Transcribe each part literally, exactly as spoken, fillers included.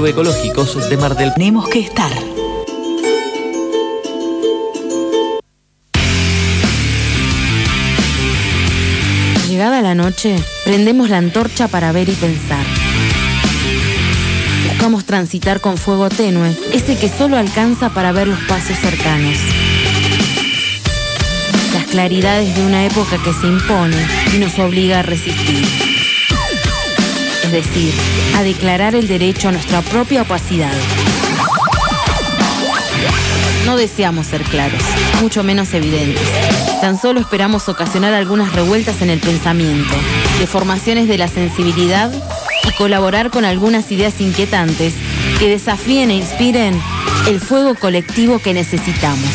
agroecológicos de Mar del Plata. Tenemos que estar. Llegada la noche, prendemos la antorcha para ver y pensar. Buscamos transitar con fuego tenue, ese que solo alcanza para ver los pasos cercanos. Las claridades de una época que se impone y nos obliga a resistir. Es decir, a declarar el derecho a nuestra propia opacidad. No deseamos ser claros, mucho menos evidentes. Tan solo esperamos ocasionar algunas revueltas en el pensamiento, deformaciones de la sensibilidad y colaborar con algunas ideas inquietantes que desafíen e inspiren el fuego colectivo que necesitamos.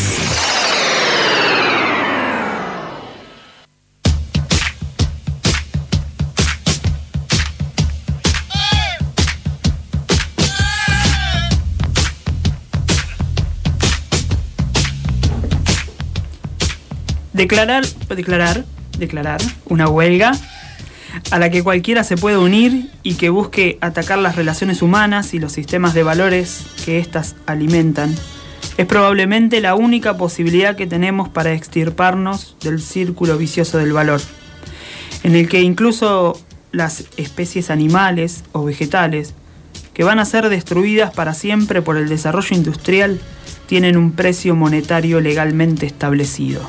Declarar, declarar, declarar una huelga a la que cualquiera se puede unir y que busque atacar las relaciones humanas y los sistemas de valores que éstas alimentan, es probablemente la única posibilidad que tenemos para extirparnos del círculo vicioso del valor, en el que incluso las especies animales o vegetales, que van a ser destruidas para siempre por el desarrollo industrial, tienen un precio monetario legalmente establecido.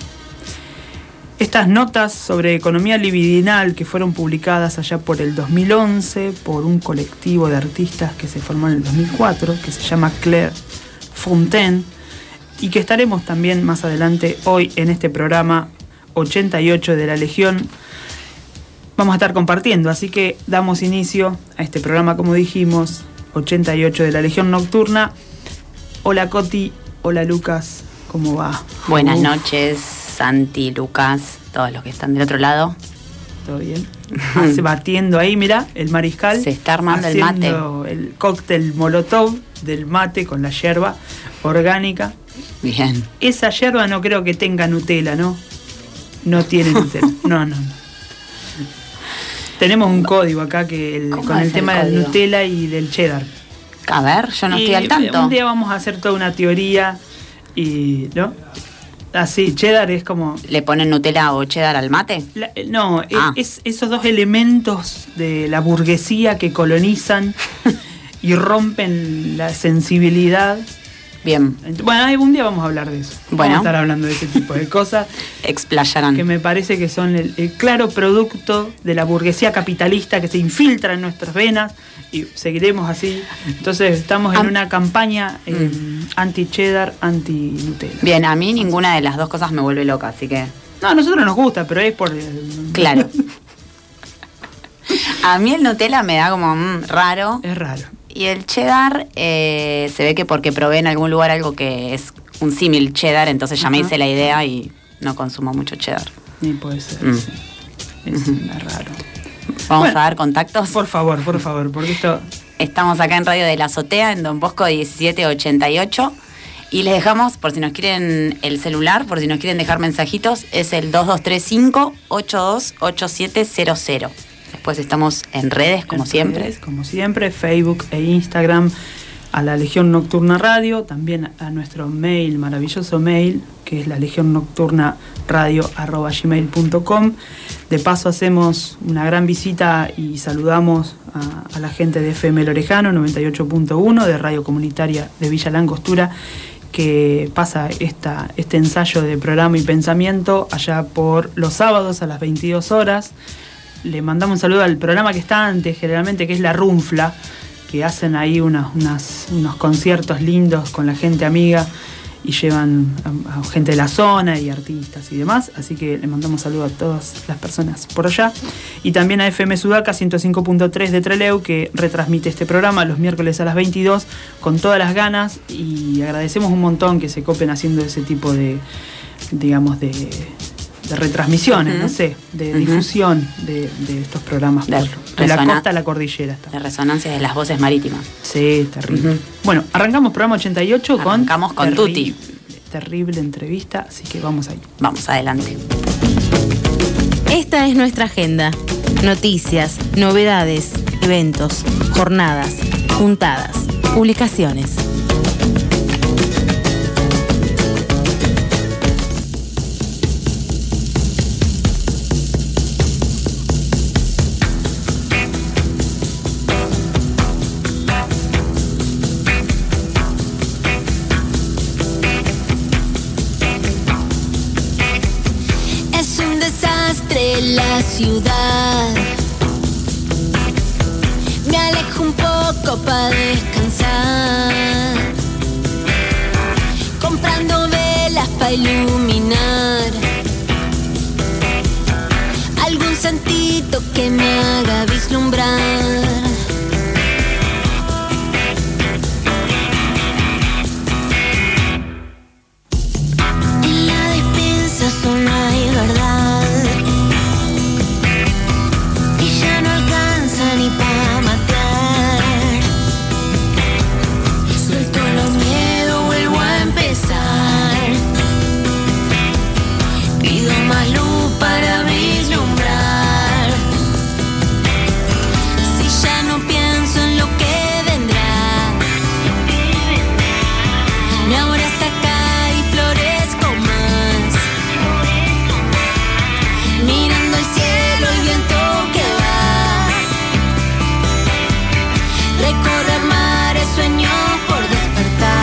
Estas notas sobre economía libidinal que fueron publicadas allá por el dos mil once por un colectivo de artistas que se formó en el dos mil cuatro, que se llama Claire Fontaine, y que estaremos también más adelante hoy en este programa ochenta y ocho de la Legión, vamos a estar compartiendo. Así que damos inicio a este programa, como dijimos, ochenta y ocho de la Legión Nocturna. Hola Coti, hola Lucas, ¿cómo va? Buenas Uf. noches, Santi, Lucas, todos los que están del otro lado. ¿Todo bien? Hace batiendo ahí, mira, el mariscal. Se está armando el mate. El cóctel molotov del mate con la yerba orgánica. Bien. Esa yerba no creo que tenga Nutella, ¿no? No tiene Nutella. No, no, no. Tenemos un código acá que el, con el, el tema de la Nutella y del cheddar. A ver, yo no y estoy al tanto. Un día vamos a hacer toda una teoría y, ¿no? Así, cheddar es como... ¿Le ponen Nutella o cheddar al mate? La, no, ah. es, es esos dos elementos de la burguesía que colonizan y rompen la sensibilidad. Bien. Bueno, algún día vamos a hablar de eso. Bueno. Vamos a estar hablando de ese tipo de cosas. Explayarán. Que me parece que son el, el claro producto de la burguesía capitalista que se infiltra en nuestras venas y seguiremos así. Entonces estamos en Am- una campaña eh, mm. anti-cheddar, anti-Nutella. Bien, a mí ninguna de las dos cosas me vuelve loca, así que... No, a nosotros nos gusta, pero es por... Claro. A mí el Nutella me da como mmm, raro. Es raro. Y el cheddar, eh, se ve que porque probé en algún lugar algo que es un símil cheddar, entonces ya uh-huh. me hice la idea y no consumo mucho cheddar. Ni puede ser, mm. sí. Es uh-huh. raro. Vamos bueno, a dar contactos. Por favor, por favor, porque esto... Estamos acá en Radio de la Azotea, en Don Bosco diecisiete ochenta y ocho. Y les dejamos, por si nos quieren el celular, por si nos quieren dejar mensajitos, es el dos dos tres cinco, ocho dos ocho siete cero cero. Después estamos en redes, como en siempre. Redes, como siempre, Facebook e Instagram, a la Legión Nocturna Radio, también a nuestro mail, maravilloso mail, que es la legión nocturna radio arroba gmail punto com. De paso hacemos una gran visita y saludamos a, a la gente de F M El Orejano, noventa y ocho punto uno, de Radio Comunitaria de Villa Langostura, que pasa esta, este ensayo de programa y pensamiento allá por los sábados a las veintidós horas. Le mandamos un saludo al programa que está antes, generalmente, que es La Runfla, que hacen ahí unas, unas, unos conciertos lindos con la gente amiga y llevan a, a gente de la zona y artistas y demás. Así que le mandamos saludo a todas las personas por allá. Y también a F M Sudaca ciento cinco punto tres de Trelew, que retransmite este programa los miércoles a las veintidós con todas las ganas. Y agradecemos un montón que se copen haciendo ese tipo de, digamos, de... de retransmisiones, uh-huh. no sé, de uh-huh. difusión de, de estos programas de, por, de la costa a la cordillera. Está. De resonancia de las voces marítimas. Sí, terrible. Uh-huh. Bueno, arrancamos programa ochenta y ocho con... Arrancamos con terri- Tuti. Terrible entrevista, así que vamos ahí. Vamos adelante. Esta es nuestra agenda. Noticias, novedades, eventos, jornadas, juntadas, Publicaciones. Es un desastre la ciudad. Me alejo un poco para descansar, comprando velas para iluminar algún santito que me haga vislumbrar. En la despensa solo hay verdad y ya no alcanza ni para matar. Suelto los miedos, vuelvo a empezar. Pido más luz para vislumbrar. Si ya no pienso en lo que vendrá, mi ahora está acá y florezco más. Mirando el cielo, el viento que va. Recorrer mares, sueño por despertar.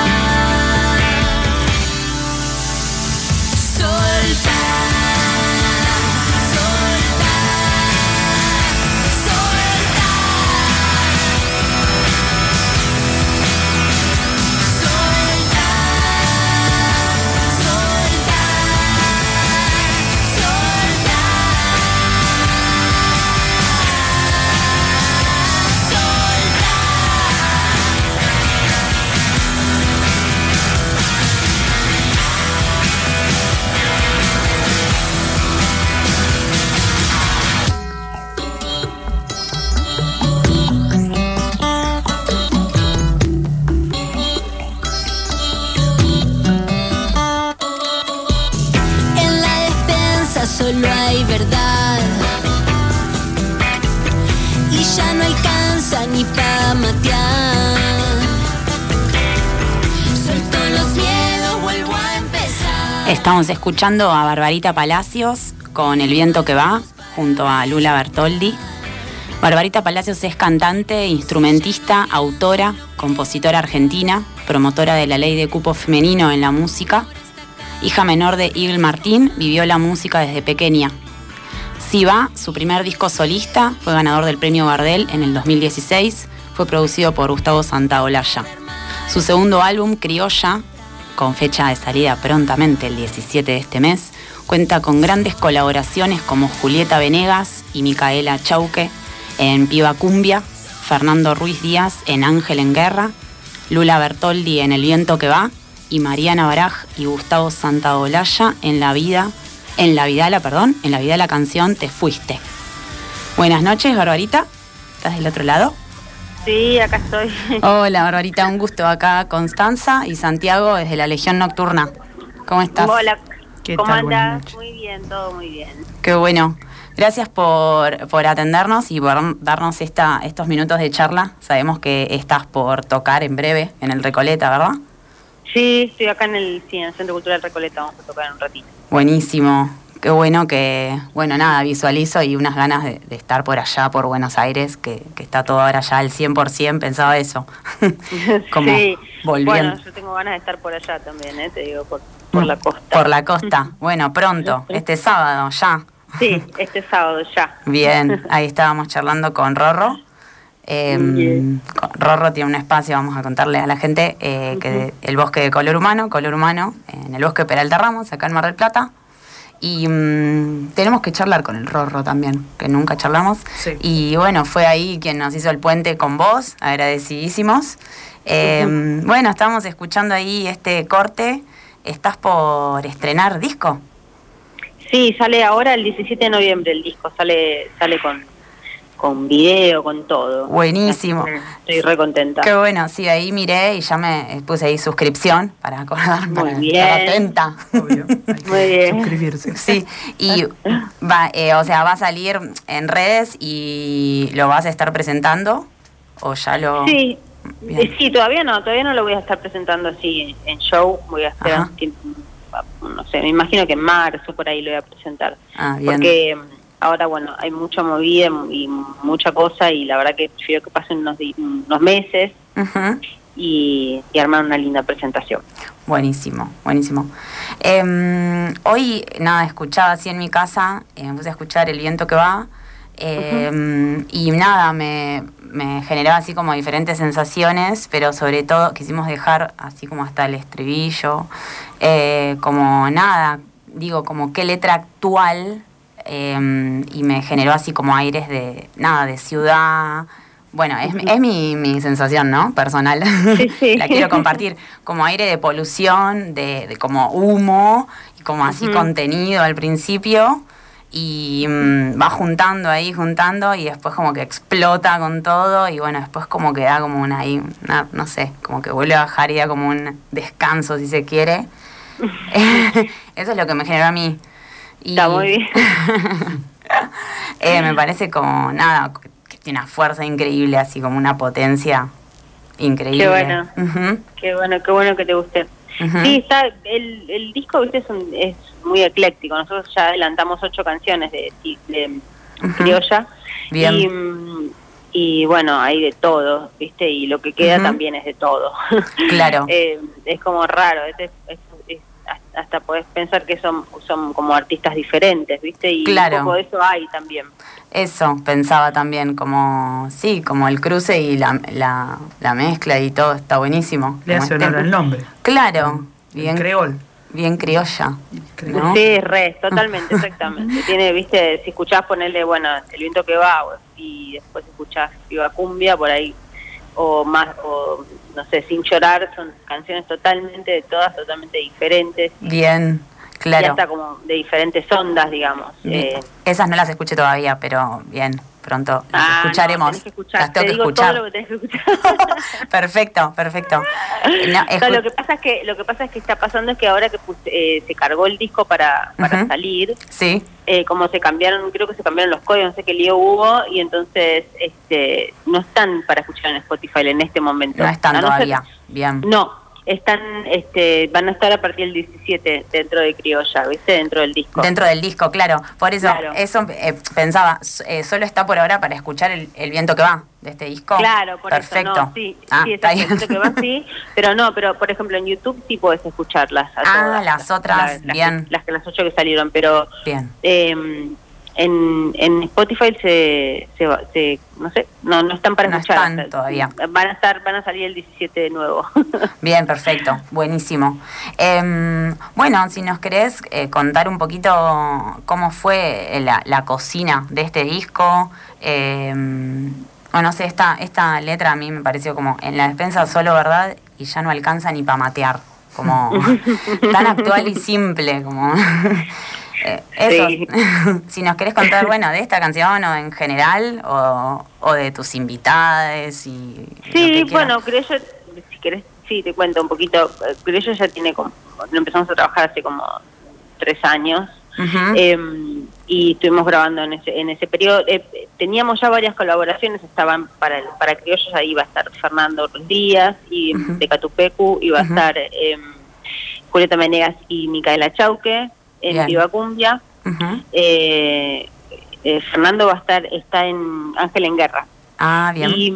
Soltar, soltar, soltar. Soltar, en la despensa solo hay verdad y ya no alcanza ni pa' matear. Suelto los miedos, vuelvo a empezar. Estamos escuchando a Barbarita Palacios con El viento que va, junto a Lula Bertoldi. Barbarita Palacios es cantante, instrumentista, autora, compositora argentina, promotora de la ley de cupo femenino en la música. Hija menor de Igl Martín, vivió la música desde pequeña. Si va, su primer disco solista, fue ganador del premio Gardel en el dos mil dieciséis, fue producido por Gustavo Santaolalla. Su segundo álbum, Criolla, con fecha de salida prontamente el diecisiete de este mes, cuenta con grandes colaboraciones como Julieta Venegas y Micaela Chauque en Piba Cumbia, Fernando Ruiz Díaz en Ángel en Guerra, Lula Bertoldi en El viento que va y Mariana Baraj y Gustavo Santaolalla en La vida, en La Vidala, perdón, en La Vidala canción Te fuiste. Buenas noches, Barbarita. ¿Estás del otro lado? Sí, acá estoy. Hola, Barbarita, un gusto. Acá Constanza y Santiago desde la Legión Nocturna. ¿Cómo estás? Hola, ¿Qué ¿cómo tal? Buenas andás? noches. Muy bien, todo muy bien. Qué bueno. Gracias por, por atendernos y por darnos esta, estos minutos de charla. Sabemos que estás por tocar en breve en el Recoleta, ¿verdad? Sí, estoy acá en el, sí, en el Centro Cultural Recoleta, vamos a tocar en un ratito. Buenísimo. Qué bueno que, bueno, nada, visualizo y unas ganas de, de estar por allá, por Buenos Aires, que, que está todo ahora ya al cien por ciento, pensaba eso. Como sí, volviendo. bueno, yo tengo ganas de estar por allá también, ¿eh? Te digo, por, por la costa. Por la costa. Bueno, pronto, este sábado ya. Sí, este sábado ya. Bien, ahí estábamos charlando con Rorro. Eh, Bien. Rorro tiene un espacio, vamos a contarle a la gente, eh, que el bosque de Color Humano, Color Humano, en el bosque Peralta Ramos, acá en Mar del Plata. Y mmm, tenemos que charlar con el Rorro también, que nunca charlamos. Sí. Y bueno, fue ahí quien nos hizo el puente con vos, agradecidísimos. Eh, uh-huh. Bueno, estamos escuchando ahí este corte. ¿Estás por estrenar disco? Sí, sale ahora el diecisiete de noviembre el disco, sale sale con, con video, con todo. Buenísimo. Estoy re contenta. Qué bueno, sí, ahí miré y ya me puse ahí suscripción para acordarme, para Muy bien. estar atenta. Obvio, hay que Muy bien. suscribirse. Sí, y va, eh, o sea, va a salir en redes y lo vas a estar presentando o ya lo... Sí, Bien. Sí, todavía no, todavía no lo voy a estar presentando así en, en show, voy a esperar un tiempo, no sé, me imagino que en marzo por ahí lo voy a presentar. Ah, bien. Porque ahora, bueno, hay mucha movida y mucha cosa y la verdad que prefiero que pasen unos, di- unos meses Uh-huh. y, y armar una linda presentación. Buenísimo, buenísimo. Eh, hoy, nada, escuchaba así en mi casa, eh, me puse a escuchar El viento que va, eh, uh-huh. y nada, me, me generaba así como diferentes sensaciones, pero sobre todo quisimos dejar así como hasta el estribillo, eh, como nada, digo, como qué letra actual, eh, y me generó así como aires de, nada, de ciudad. Bueno, es, es mi, mi sensación, ¿no? Personal. Sí, sí. La quiero compartir. Como aire de polución, de, de como humo, y como así uh-huh. contenido al principio. Y mmm, va juntando ahí, juntando, y después como que explota con todo. Y bueno, después como que da como una, ahí, una no sé, como que vuelve a bajar y da como un descanso, si se quiere. Eso es lo que me generó a mí. Y, Está muy bien. eh, me parece como, nada... Tiene una fuerza increíble, así como una potencia increíble. Qué bueno, uh-huh. qué bueno, qué bueno que te guste. Uh-huh. Sí, está, el, el disco, viste, es, un, es muy ecléctico. Nosotros ya adelantamos ocho canciones de, de uh-huh. criolla. Bien. Y, y bueno, hay de todo, viste, y lo que queda uh-huh. también es de todo. Claro. eh, es como raro, es, es, es, es, hasta podés pensar que son, son como artistas diferentes, viste, y claro. un poco de eso hay también. Eso, pensaba también, como, sí, como el cruce y la, la, la mezcla y todo, está buenísimo. Le hace honor al nombre. Claro, bien. El creol. Bien criolla, ¿no? Sí, re, totalmente, exactamente. Tiene, viste, si escuchás ponerle, bueno, El viento que va, y después escuchás Viva Cumbia, por ahí, o más, o no sé, Sin llorar, son canciones totalmente, todas totalmente diferentes. Bien. Claro. Y hasta como de diferentes ondas, digamos. Eh, Esas no las escuché todavía, pero bien, pronto las ah, escucharemos. No, tenés que escuchar. Las tengo Te que digo escuchar. todo lo que tenés que escuchar. Perfecto, perfecto. No, o sea, lo que pasa es que lo que pasa es que está pasando es que ahora que puse, eh, se cargó el disco para para uh-huh. salir, sí. eh, como se cambiaron, creo que se cambiaron los códigos, no sé qué lío hubo, y entonces este no están para escuchar en Spotify en este momento. No están no todavía, ser, bien. No. Están, este, van a estar a partir del diecisiete dentro de Criolla, ¿viste? Dentro del disco. Dentro del disco, claro. Por eso, claro. eso eh, pensaba, eh, solo está por ahora para escuchar el, el viento que va de este disco. Claro, por perfecto. eso, no, sí, ah, sí, está el viento que va, sí, pero no, pero por ejemplo en YouTube sí puedes escucharlas a ah, todas. las otras, las, bien. Las, las, las ocho que salieron, pero bien. Eh, en, en Spotify se, se, se no sé, no no están para no escuchar. Están todavía. Van a estar, van a salir el diecisiete de nuevo. Bien, perfecto, buenísimo. Eh, bueno, si nos querés eh, contar un poquito cómo fue la, la cocina de este disco. Eh, o no sé, esta, esta letra a mí me pareció como en la despensa solo, ¿verdad? Y ya no alcanza ni para matear. Como tan actual y simple, como... Eh, eso, sí. Si nos querés contar, bueno, de esta canción o en general, o, o de tus invitadas y... Sí, bueno, Criollo, si querés, sí, te cuento un poquito. Criollo ya tiene como, lo empezamos a trabajar hace como tres años, uh-huh. eh, y estuvimos grabando en ese en ese periodo. Eh, teníamos ya varias colaboraciones, estaban para el, para Criollo, ahí iba a estar Fernando Díaz, y uh-huh. de Catupecu iba a uh-huh. estar eh, Julieta Menegas y Micaela Chauque, en Bien. Viva Cumbia. Uh-huh. eh, eh, Fernando va a estar, está en Ángel en Guerra. Ah, bien. Y,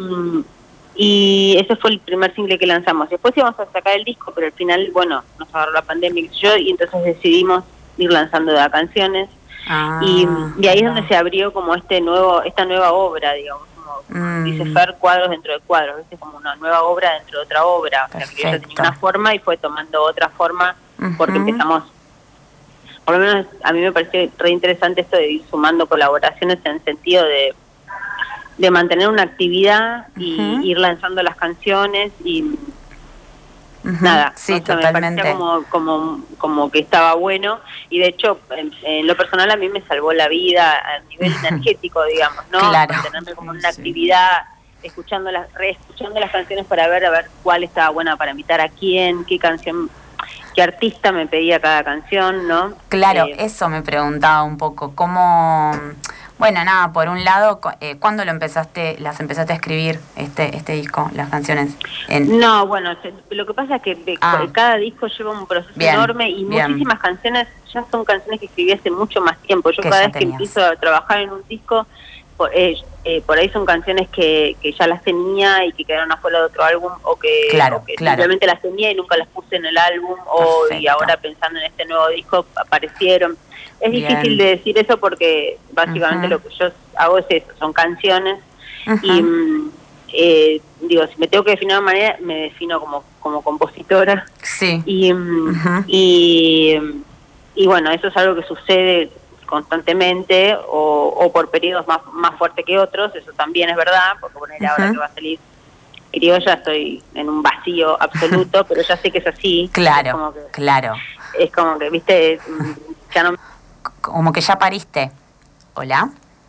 y ese fue el primer single que lanzamos. Después íbamos a sacar el disco, pero al final, bueno, nos agarró la pandemia y yo, y entonces decidimos ir lanzando de canciones. Ah, y, y ahí es donde se abrió como este nuevo, esta nueva obra, digamos, como mm. dice Fer, cuadros dentro de cuadros, ¿viste? Como una nueva obra dentro de otra obra. O sea, que ya tenía una forma y fue tomando otra forma, uh-huh. porque empezamos. Por lo menos a mí me parece re interesante esto de ir sumando colaboraciones en el sentido de, de mantener una actividad y uh-huh. ir lanzando las canciones y uh-huh. nada, sí, o sea, totalmente. Me parecía como, como, como que estaba bueno, y de hecho en, en lo personal a mí me salvó la vida a nivel energético, digamos, ¿no? Claro. Mantenerme como en una sí. actividad, escuchando las, reescuchando las canciones para ver a ver cuál estaba buena para invitar a quién, qué canción, qué artista me pedía cada canción, ¿no? Claro, eh, eso me preguntaba un poco, cómo, Bueno, nada, por un lado, eh, ¿cuándo lo empezaste, las empezaste a escribir, este este disco, las canciones? En... No, bueno, lo que pasa es que de, ah. cada disco lleva un proceso bien, enorme y bien. muchísimas canciones ya son canciones que escribí hace mucho más tiempo. Yo que cada vez tenías. que empiezo a trabajar en un disco, por, eh, eh, por ahí son canciones que, que ya las tenía y que quedaron afuera de otro álbum, o que, claro, o que claro. simplemente las tenía y nunca las puse en el álbum, o y ahora pensando en este nuevo disco aparecieron. Es Bien. difícil de decir eso porque básicamente uh-huh. lo que yo hago es eso, son canciones uh-huh. y eh, digo, si me tengo que definir de una manera, me defino como como compositora. Sí. Y, uh-huh. y, y bueno, eso es algo que sucede constantemente o, o por periodos más más fuertes que otros, eso también es verdad, porque bueno, uh-huh. ahora que va a salir Criolla estoy en un vacío absoluto, pero ya sé que es así. Claro, es como que, claro. Es como que, viste, ya no... Como que ya pariste. ¿Hola?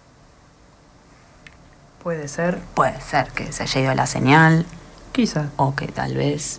Puede ser. Puede ser que se haya ido la señal. Quizás. O que tal vez...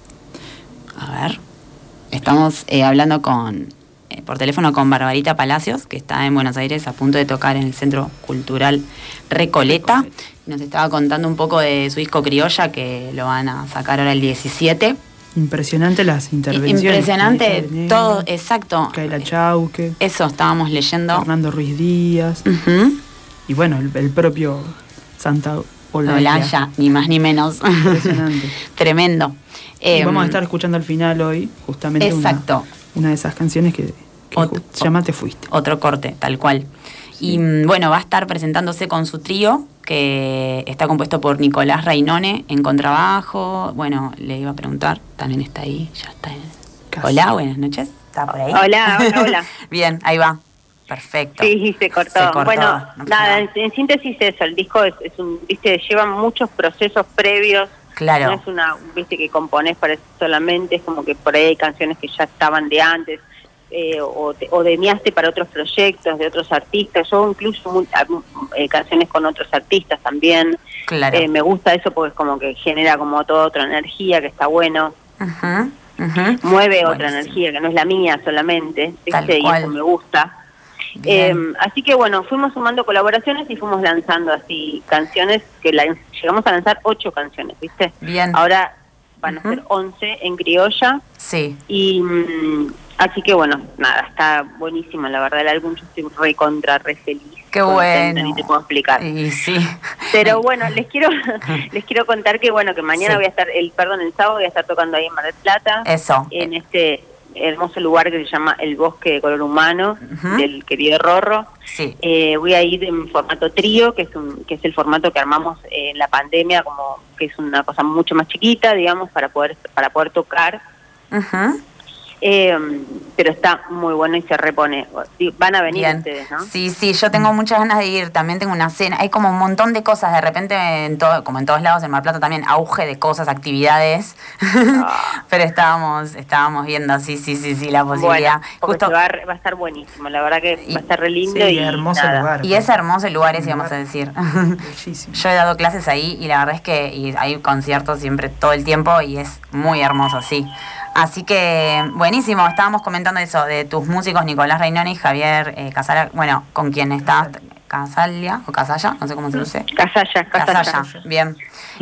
A ver. Estamos eh, hablando con eh, por teléfono con Barbarita Palacios, que está en Buenos Aires a punto de tocar en el Centro Cultural Recoleta. Recoleta. Nos estaba contando un poco de su disco Criolla, que lo van a sacar ahora el diecisiete. Impresionante las intervenciones. Impresionante todo, exacto. Kaila Chauque. Eso estábamos leyendo. Fernando Ruiz Díaz. Uh-huh. Y bueno, el, el propio Santa Olaya. Olaya, ni más ni menos. Impresionante. Tremendo. Y eh, vamos a estar escuchando al final hoy, justamente exacto. Una, una de esas canciones que, que Ot- se llama Te Fuiste. Otro corte, tal cual. Sí. Y bueno, va a estar presentándose con su trío, que está compuesto por Nicolás Rainone en contrabajo. Bueno, le iba a preguntar, también está ahí, ya está. En... Hola, buenas noches. ¿Está por ahí? Hola, hola, hola. Bien, ahí va. Perfecto. Sí, se cortó. Se cortó. Bueno, no nada, en, en síntesis eso, el disco es, es un, viste, lleva muchos procesos previos. Claro. No es una, viste, que componés para eso solamente, es como que por ahí hay canciones que ya estaban de antes. Eh, o, te, o demiaste para otros proyectos de otros artistas. Yo incluso muy, eh, canciones con otros artistas también. Claro. Eh, me gusta eso porque es como que genera como toda otra energía que está bueno. Uh-huh, uh-huh. Mueve Buenísimo. Otra energía que no es la mía solamente, ¿viste? Y eso me gusta. Eh, así que bueno, fuimos sumando colaboraciones y fuimos lanzando así canciones que la, llegamos a lanzar ocho canciones, ¿viste? Bien. Ahora van uh-huh. a ser once en criolla. Sí. Y mm, así que bueno, nada, está buenísimo, la verdad, el álbum yo estoy re contra, re feliz. Qué bueno. Ni te puedo explicar. Y sí. Pero bueno, les quiero les quiero contar que bueno, que mañana sí. voy a estar, el perdón, el sábado voy a estar tocando ahí en Mar del Plata. Eso. En este hermoso lugar que se llama El Bosque de Color Humano, uh-huh. del querido Rorro. Sí. Eh, voy a ir en formato trío, que es un, que es el formato que armamos en la pandemia, como que es una cosa mucho más chiquita, digamos, para poder para poder tocar. Uh-huh. Eh, pero está muy bueno y se repone. Van a venir Bien. Ustedes, ¿no? Sí, sí, yo tengo muchas ganas de ir. También tengo una cena. Hay como un montón de cosas. De repente, en todo, como en todos lados, en Mar del Plata también, auge de cosas, actividades. Ah. Pero estábamos estábamos viendo, sí, sí, sí, sí, la posibilidad. Bueno, Justo va a, va a estar buenísimo. La verdad que y, va a estar re lindo. Sí, y hermoso nada. lugar. Y es hermoso el lugar ese, vamos a decir. Bellísimo. Yo he dado clases ahí y la verdad es que y hay conciertos siempre todo el tiempo y es muy hermoso, sí. Así que, buenísimo, estábamos comentando eso, de tus músicos Nicolás Rainone y Javier eh, Casala, bueno, con quien estás, Casalia, o Casalla, no sé cómo se dice. Casalla, Casalla. Casalla, bien.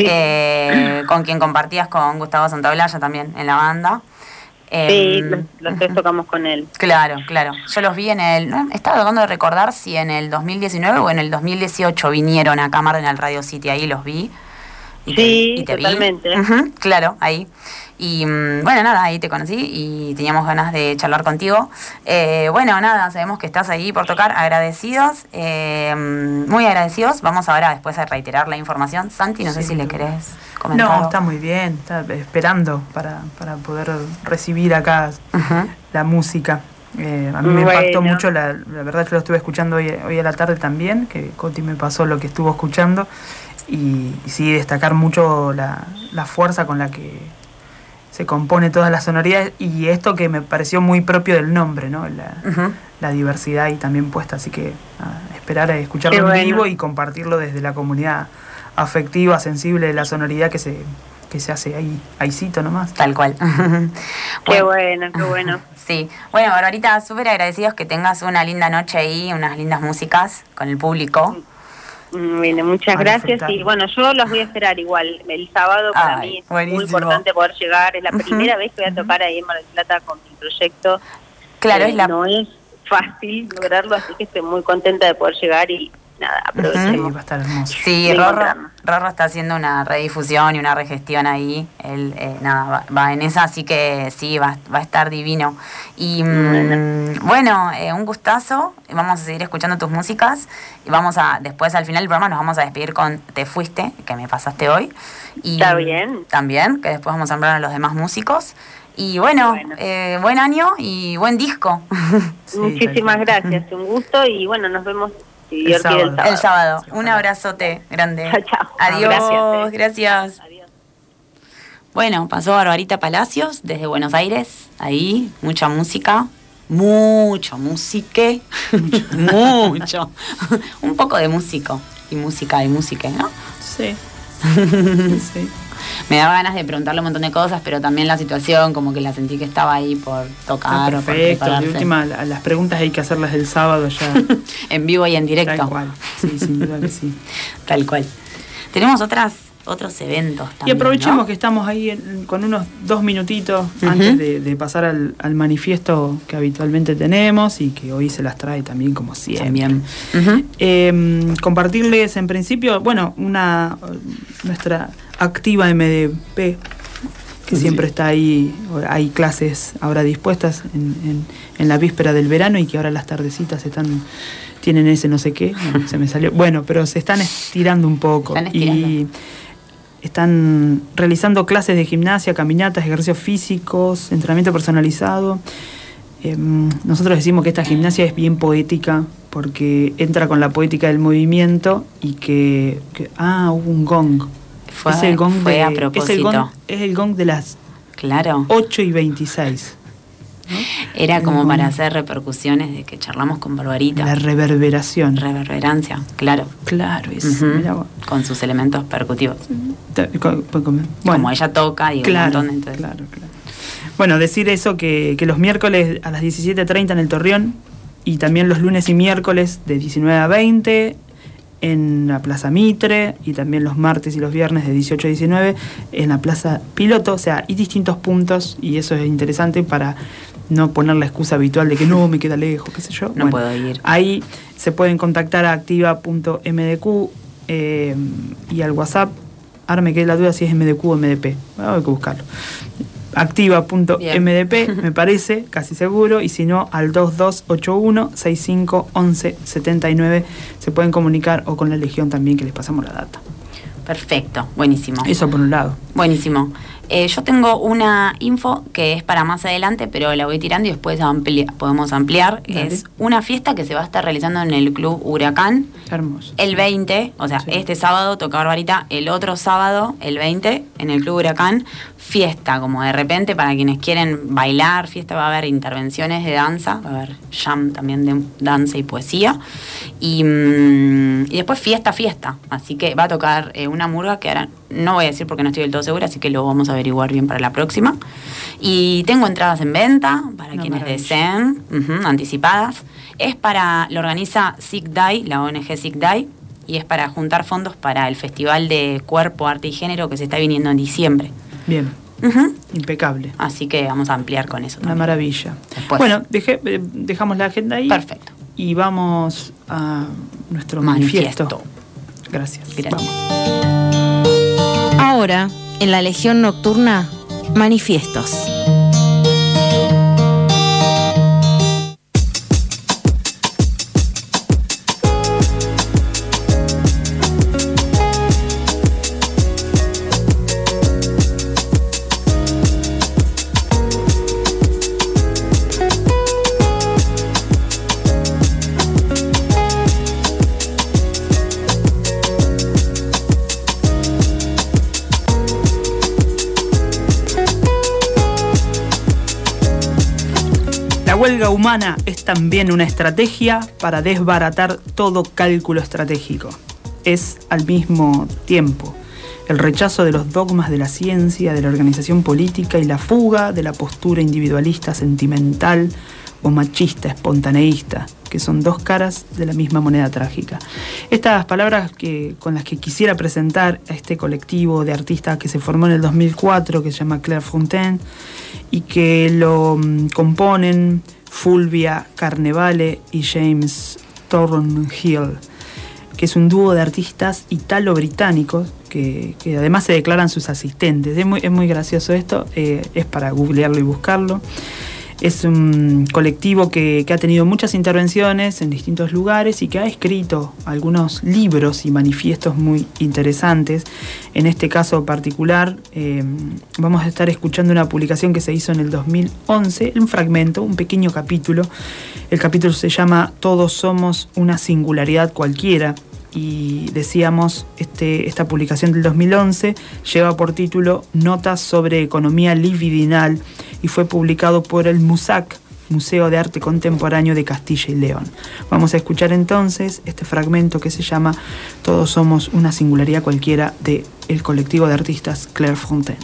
Eh, con quien compartías con Gustavo Santaolalla también en la banda. Eh, sí, los, los tres tocamos con él. Claro, claro. Yo los vi en el... ¿no? Estaba tratando de recordar si en el dos mil diecinueve o en el dos mil dieciocho vinieron acá a Marden Radio City, ahí los vi. Y sí, te, y te totalmente. Vi. Uh-huh, claro, ahí. Y bueno, nada, ahí te conocí y teníamos ganas de charlar contigo. Eh, bueno, nada, sabemos que estás ahí por tocar, agradecidos, eh, muy agradecidos. Vamos ahora después a reiterar la información. Santi, no sí, sé si le querés comentar. No, está muy bien, está esperando para, para poder recibir acá uh-huh. la música. Eh, a mí me bueno. impactó mucho, la, la verdad que lo estuve escuchando hoy, hoy a la tarde también, que Coti me pasó lo que estuvo escuchando. Y, y sí, destacar mucho la, la fuerza con la que se compone todas las sonoridades y esto que me pareció muy propio del nombre, ¿no? La, uh-huh. la diversidad ahí también puesta, así que nada, esperar a escucharlo en bueno. vivo y compartirlo desde la comunidad afectiva, sensible de la sonoridad que se, que se hace ahí, ahícito nomás. Tal cual. Qué bueno, qué bueno. Sí. Bueno, Barbarita, súper agradecidos que tengas una linda noche ahí, unas lindas músicas con el público. Bien, muchas A gracias. disfrutar. Y bueno, yo los voy a esperar igual. El sábado para Ay, mí es buenísimo. muy importante poder llegar. Es la primera vez que voy a tocar ahí en Mar del Plata con mi proyecto. Claro, Eh, es la... No es fácil lograrlo, así que estoy muy contenta de poder llegar y nada, Sí, aprovechemos. va a estar hermoso. Sí, de Rorro, encontrarnos. Rorro está haciendo una redifusión y una regestión ahí. Él, eh, nada, va, va en esa, así que sí, va, va a estar divino. Y mm, bueno, eh, un gustazo. Vamos a seguir escuchando tus músicas. Y vamos a, después al final del programa nos vamos a despedir con Te Fuiste, que me pasaste hoy. Y Está bien. También, que después vamos a hablar a los demás músicos. Y bueno, Bueno. Eh, buen año y buen disco. Sí, Muchísimas tal cual. gracias, un gusto y bueno, nos vemos si El Dios quiere el sábado. sábado. El sábado. Sí, Un ojalá. abrazote grande. Chao, chao. Adiós. Gracias, eh. Gracias. Adiós. Bueno, pasó Barbarita Palacios desde Buenos Aires. Ahí, mucha música. Mucho musique. Mucho. Un poco de músico. Y música y música, ¿no? Sí. Sí. Me daba ganas de preguntarle un montón de cosas, pero también la situación, como que la sentí que estaba ahí por Está tocar o por perfecto. De prepararse. última, la- las preguntas hay que hacerlas el sábado ya. En vivo y en directo. Tal cual. Sí, sin duda que sí. Tal cual. Tenemos otras, otros eventos Y también, aprovechemos ¿no? que estamos ahí en- con unos dos minutitos Ujú. antes de, de pasar al, al manifiesto que habitualmente tenemos y que hoy se las trae también como siempre. También. Ujú. Eh, compartirles en principio, bueno, una nuestra activa M D P que Sí. siempre está ahí, hay clases ahora dispuestas en, en, en la víspera del verano y que ahora las tardecitas están tienen ese no sé qué, bueno, se me salió, bueno, pero se están estirando un poco Están y estirando. están realizando clases de gimnasia, caminatas, ejercicios físicos, entrenamiento personalizado. Eh, nosotros decimos que esta gimnasia es bien poética porque entra con la poética del movimiento y que, que- ah, hubo un gong. Fue, es el gong fue de, a es propósito. el gong, es el gong de las Claro. ocho y veintiséis. Era como Mm. para hacer repercusiones de que charlamos con Barbarita. La reverberación. Reverberancia, claro. Claro, es. Ujú. Mirá vos. Con sus elementos percutivos. Ta- co- co- como- Como Bueno, ella toca y claro, un montón de entonces. claro, claro. Bueno, decir eso que, que los miércoles a las diecisiete treinta en el Torreón y también los lunes y miércoles de diecinueve a veinte en la Plaza Mitre y también los martes y los viernes de dieciocho a diecinueve en la Plaza Piloto. O sea, hay distintos puntos y eso es interesante para no poner la excusa habitual de que no, me queda lejos, qué sé yo. No puedo ir. Ahí se pueden contactar a activa punto m d q eh, y al WhatsApp. Ahora me queda la duda si es M D Q o M D P. Hay que buscarlo. activa punto m d p, me parece, casi seguro, y si no, al dos dos ocho uno seis cinco once setenta y nueve se pueden comunicar o con la Legión también, que les pasamos la data. Perfecto, buenísimo. Eso por un lado. Buenísimo. Eh, yo tengo una info que es para más adelante, pero la voy tirando y después ampli- podemos ampliar. Dale. Es una fiesta que se va a estar realizando en el Club Huracán Hermoso. el veinte, o sea, Sí. este sábado toca Barbarita, el otro sábado, el veinte, en el Club Huracán, fiesta, como de repente para quienes quieren bailar, fiesta, va a haber intervenciones de danza, va a haber jam también de danza y poesía, y, mm, y después fiesta, fiesta, así que va a tocar eh, una murga que ahora no voy a decir porque no estoy del todo segura, así que lo vamos a averiguar bien para la próxima. Y tengo entradas en venta para Una quienes maravilla. deseen, ujú, anticipadas. Es para, lo organiza SIGDAI, la O N G SIGDAI, y es para juntar fondos para el Festival de Cuerpo, Arte y Género que se está viniendo en diciembre. Bien, Ujú. impecable. Así que vamos a ampliar con eso Una también. maravilla. Después. Bueno, dejé- eh, dejamos la agenda ahí. Perfecto. Y vamos a nuestro Manifiesto. manifiesto. Gracias. Gracias. Vamos. Ahora, en la Legión Nocturna, manifiestos. La huelga humana es también una estrategia para desbaratar todo cálculo estratégico. Es al mismo tiempo el rechazo de los dogmas de la ciencia, de la organización política y la fuga de la postura individualista, sentimental o machista, espontaneísta, que son dos caras de la misma moneda trágica. Estas palabras que, con las que quisiera presentar a este colectivo de artistas que se formó en el dos mil cuatro, que se llama Clairefontaine, y que lo um, componen Fulvia Carnevale y James Thornhill, que es un dúo de artistas italo-británicos que, que además se declaran sus asistentes. Es muy, es muy gracioso esto, eh, es para googlearlo y buscarlo. Es un colectivo que, que ha tenido muchas intervenciones en distintos lugares y que ha escrito algunos libros y manifiestos muy interesantes. En este caso particular, eh, vamos a estar escuchando una publicación que se hizo en el dos mil once, un fragmento, un pequeño capítulo. El capítulo se llama Todos somos una singularidad cualquiera. Y decíamos, este, esta publicación del dos mil once lleva por título Notas sobre economía libidinal y fue publicado por el MUSAC, Museo de Arte Contemporáneo de Castilla y León. Vamos a escuchar entonces este fragmento que se llama Todos somos una singularidad cualquiera de el colectivo de artistas Clairefontaine.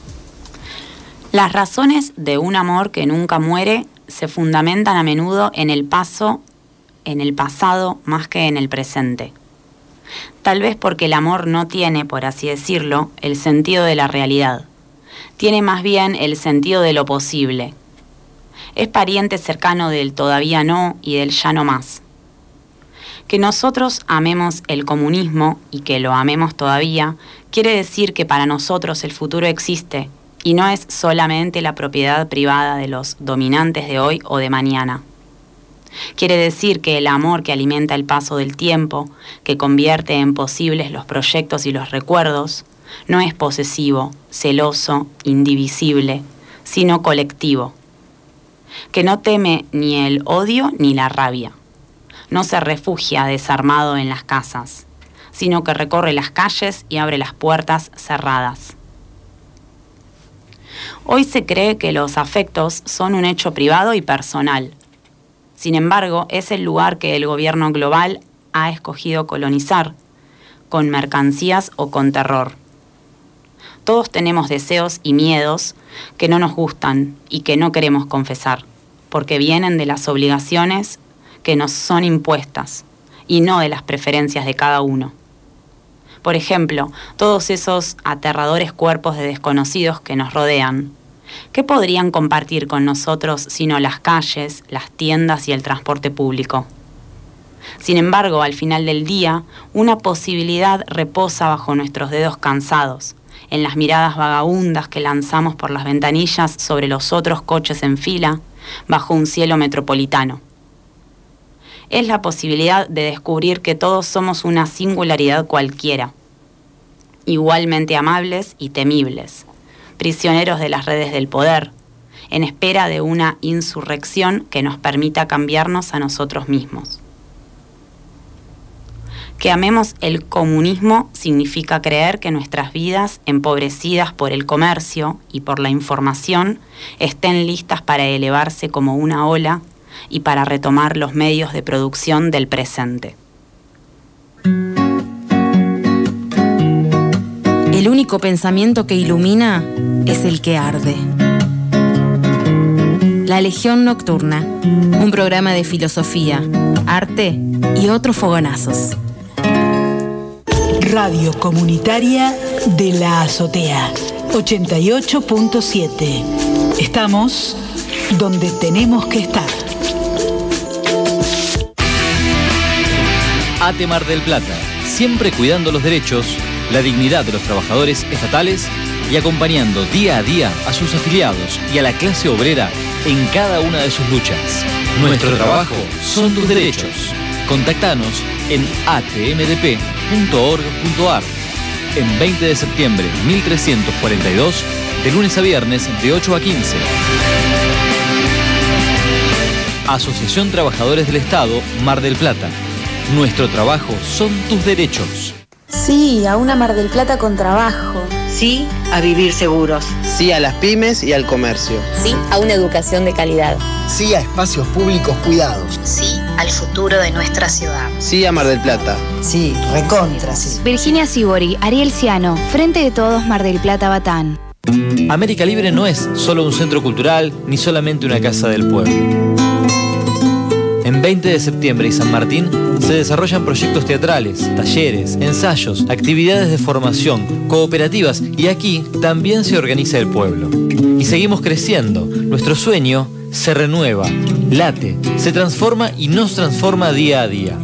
Las razones de un amor que nunca muere se fundamentan a menudo en el paso, en el pasado más que en el presente. Tal vez porque el amor no tiene, por así decirlo, el sentido de la realidad. Tiene más bien el sentido de lo posible. Es pariente cercano del todavía no y del ya no más. Que nosotros amemos el comunismo y que lo amemos todavía, quiere decir que para nosotros el futuro existe y no es solamente la propiedad privada de los dominantes de hoy o de mañana. Quiere decir que el amor que alimenta el paso del tiempo, que convierte en posibles los proyectos y los recuerdos, no es posesivo, celoso, indivisible, sino colectivo. Que no teme ni el odio ni la rabia. No se refugia desarmado en las casas, sino que recorre las calles y abre las puertas cerradas. Hoy se cree que los afectos son un hecho privado y personal. Sin embargo, es el lugar que el gobierno global ha escogido colonizar, con mercancías o con terror. Todos tenemos deseos y miedos que no nos gustan y que no queremos confesar, porque vienen de las obligaciones que nos son impuestas y no de las preferencias de cada uno. Por ejemplo, todos esos aterradores cuerpos de desconocidos que nos rodean. ¿Qué podrían compartir con nosotros sino las calles, las tiendas y el transporte público? Sin embargo, al final del día, una posibilidad reposa bajo nuestros dedos cansados, en las miradas vagabundas que lanzamos por las ventanillas sobre los otros coches en fila, bajo un cielo metropolitano. Es la posibilidad de descubrir que todos somos una singularidad cualquiera, igualmente amables y temibles, prisioneros de las redes del poder, en espera de una insurrección que nos permita cambiarnos a nosotros mismos. Que amemos el comunismo significa creer que nuestras vidas, empobrecidas por el comercio y por la información, estén listas para elevarse como una ola y para retomar los medios de producción del presente. El único pensamiento que ilumina es el que arde. La Legión Nocturna, un programa de filosofía, arte y otros fogonazos. Radio Comunitaria de la Azotea, ochenta y ocho punto siete. Estamos donde tenemos que estar. ATE Mar del Plata, siempre cuidando los derechos, la dignidad de los trabajadores estatales y acompañando día a día a sus afiliados y a la clase obrera en cada una de sus luchas. Nuestro trabajo son tus derechos. Contactanos en a t m d p punto org punto a r en veinte de septiembre mil trescientos cuarenta y dos, de lunes a viernes de ocho a quince. Asociación Trabajadores del Estado, Mar del Plata. Nuestro trabajo son tus derechos. Sí, a una Mar del Plata con trabajo. Sí a vivir seguros. Sí a las pymes y al comercio. Sí a una educación de calidad. Sí a espacios públicos cuidados. Sí al futuro de nuestra ciudad. Sí a Mar del Plata. Sí, recontra sí. Virginia Sibori, Ariel Ciano, Frente de Todos, Mar del Plata, Batán. América Libre no es solo un centro cultural ni solamente una casa del pueblo. En veinte de septiembre y San Martín se desarrollan proyectos teatrales, talleres, ensayos, actividades de formación, cooperativas y aquí también se organiza el pueblo. Y seguimos creciendo. Nuestro sueño se renueva, late, se transforma y nos transforma día a día.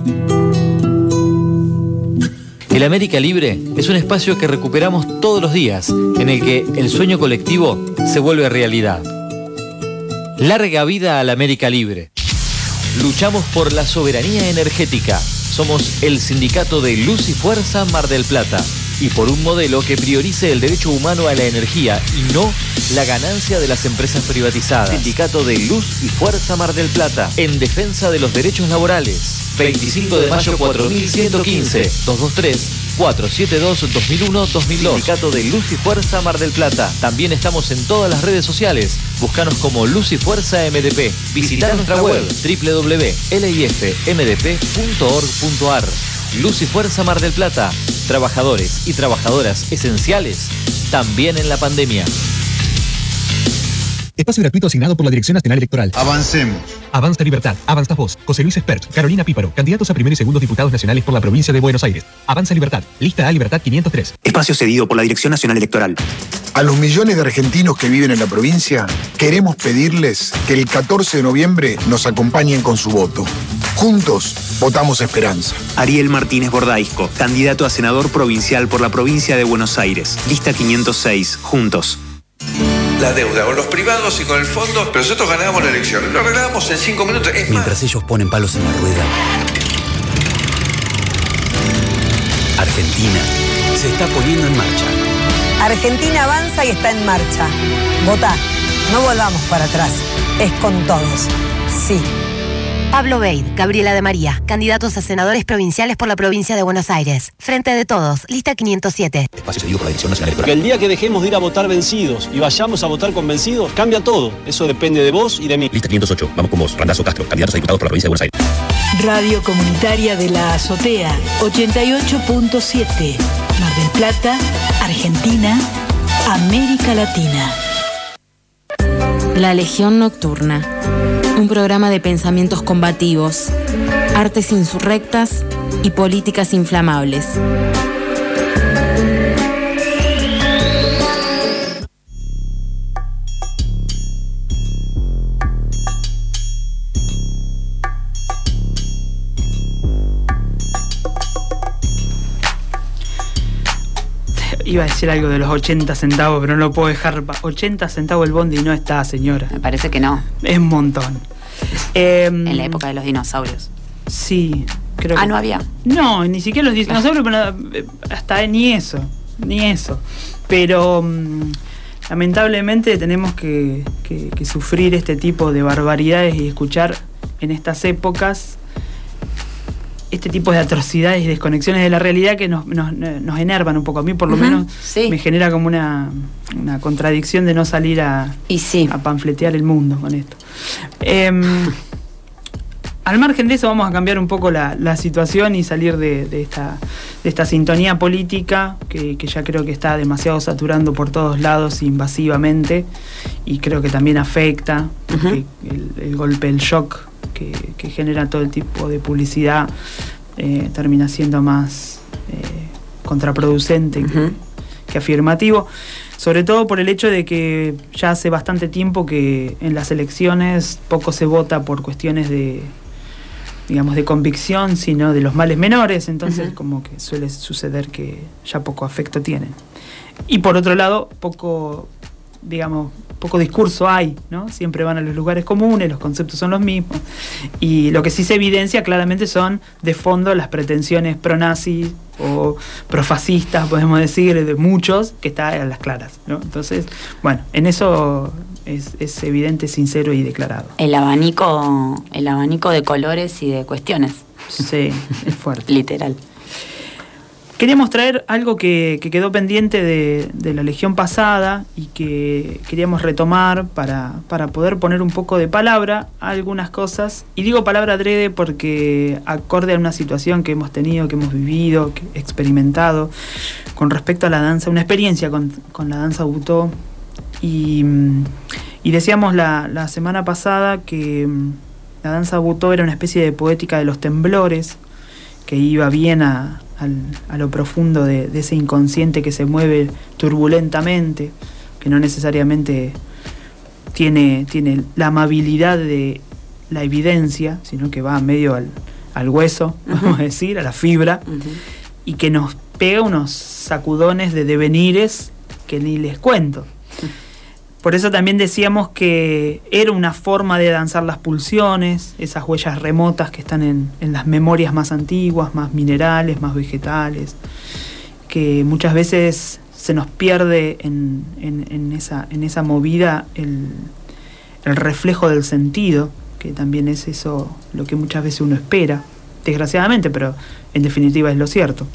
El América Libre es un espacio que recuperamos todos los días, en el que el sueño colectivo se vuelve realidad. Larga vida al América Libre. Luchamos por la soberanía energética. Somos el sindicato de Luz y Fuerza Mar del Plata. Y por un modelo que priorice el derecho humano a la energía y no la ganancia de las empresas privatizadas. Sindicato de Luz y Fuerza Mar del Plata. En defensa de los derechos laborales. veinticinco de mayo cuatro mil ciento quince, dos dos tres, cuatro siete dos, dos mil uno, dos mil dos. Sindicato de Luz y Fuerza Mar del Plata. También estamos en todas las redes sociales. Búscanos como Luz y Fuerza M D P. Visita nuestra web doble u doble u doble u punto l i f m d p punto org punto a r. Luz y Fuerza Mar del Plata. Trabajadores y trabajadoras esenciales también en la pandemia. Espacio gratuito asignado por la Dirección Nacional Electoral. Avancemos. Avanza Libertad, Avanza Vos, José Luis Espert, Carolina Píparo, candidatos a primer y segundos diputados nacionales por la provincia de Buenos Aires. Avanza Libertad, lista A Libertad quinientos tres. Espacio cedido por la Dirección Nacional Electoral. A los millones de argentinos que viven en la provincia, queremos pedirles que el catorce de noviembre nos acompañen con su voto. Juntos, votamos esperanza. Ariel Martínez Bordaisco, candidato a senador provincial por la provincia de Buenos Aires. Lista quinientos seis. Juntos. La deuda con los privados y con el fondo, pero nosotros ganábamos la elección. Lo arreglábamos en cinco minutos. Es Mientras más. ellos ponen palos en la rueda, Argentina se está poniendo en marcha. Argentina avanza y está en marcha. Votá. No volvamos para atrás. Es con todos. Sí. Pablo Beid, Gabriela de María, candidatos a senadores provinciales por la provincia de Buenos Aires. Frente de Todos, lista quinientos siete. Espacio cedido por la Dirección Nacional Electoral. Que el día que dejemos de ir a votar vencidos y vayamos a votar convencidos, cambia todo. Eso depende de vos y de mí. Lista quinientos ocho. Vamos con vos, Randazzo Castro, candidatos a diputados por la provincia de Buenos Aires. Radio Comunitaria de la Azotea, ochenta y ocho punto siete. Mar del Plata, Argentina, América Latina. La Legión Nocturna. Un programa de pensamientos combativos, artes insurrectas y políticas inflamables. Iba a decir algo de los ochenta centavos, pero no lo puedo dejar. ochenta centavos el bondi y no está, señora. Me parece que no. Es un montón. Eh, en la época de los dinosaurios. Sí, creo Ah, que... no había. No, ni siquiera los dinosaurios, pero hasta ni eso, ni eso. Pero um, lamentablemente tenemos que, que, que sufrir este tipo de barbaridades y escuchar en estas épocas este tipo de atrocidades y desconexiones de la realidad que nos, nos, nos enervan un poco. A mí por lo uh-huh, menos sí. me genera como una, una contradicción de no salir a, y sí. a panfletear el mundo con esto. Eh, al margen de eso vamos a cambiar un poco la, la situación y salir de, de, esta, de esta sintonía política que, que ya creo que está demasiado saturando por todos lados invasivamente y creo que también afecta uh-huh. el, el golpe, el shock Que, que genera todo el tipo de publicidad eh, termina siendo más eh, contraproducente uh-huh. que, que afirmativo, sobre todo por el hecho de que ya hace bastante tiempo que en las elecciones poco se vota por cuestiones de, digamos, de convicción, sino de los males menores, entonces uh-huh. como que suele suceder que ya poco afecto tienen. Y por otro lado, poco, digamos, poco discurso hay, ¿no? Siempre van a los lugares comunes, los conceptos son los mismos. Y lo que sí se evidencia claramente son, de fondo, las pretensiones pro-nazis o profascistas, podemos decir, de muchos, que están a las claras, ¿no? Entonces, bueno, en eso es, es evidente, sincero y declarado. El abanico, el abanico de colores y de cuestiones. Sí, es fuerte. Literal. queríamos traer algo que, que quedó pendiente de, de la Legión pasada y que queríamos retomar para, para poder poner un poco de palabra a algunas cosas. Y digo palabra adrede porque acorde a una situación que hemos tenido, que hemos vivido, que experimentado con respecto a la danza, una experiencia con, con la danza butó. Y, y decíamos la, la semana pasada que la danza butó era una especie de poética de los temblores, que iba bien a, al, a lo profundo de, de ese inconsciente que se mueve turbulentamente, que no necesariamente tiene, tiene la amabilidad de la evidencia, sino que va medio al, al hueso, uh-huh. vamos a decir, a la fibra, uh-huh. y que nos pega unos sacudones de devenires que ni les cuento. Por eso también decíamos que era una forma de danzar las pulsiones, esas huellas remotas que están en, en las memorias más antiguas, más minerales, más vegetales, que muchas veces se nos pierde en, en, en, esa, en esa movida el, el reflejo del sentido, que también es eso lo que muchas veces uno espera, desgraciadamente, pero en definitiva es lo cierto.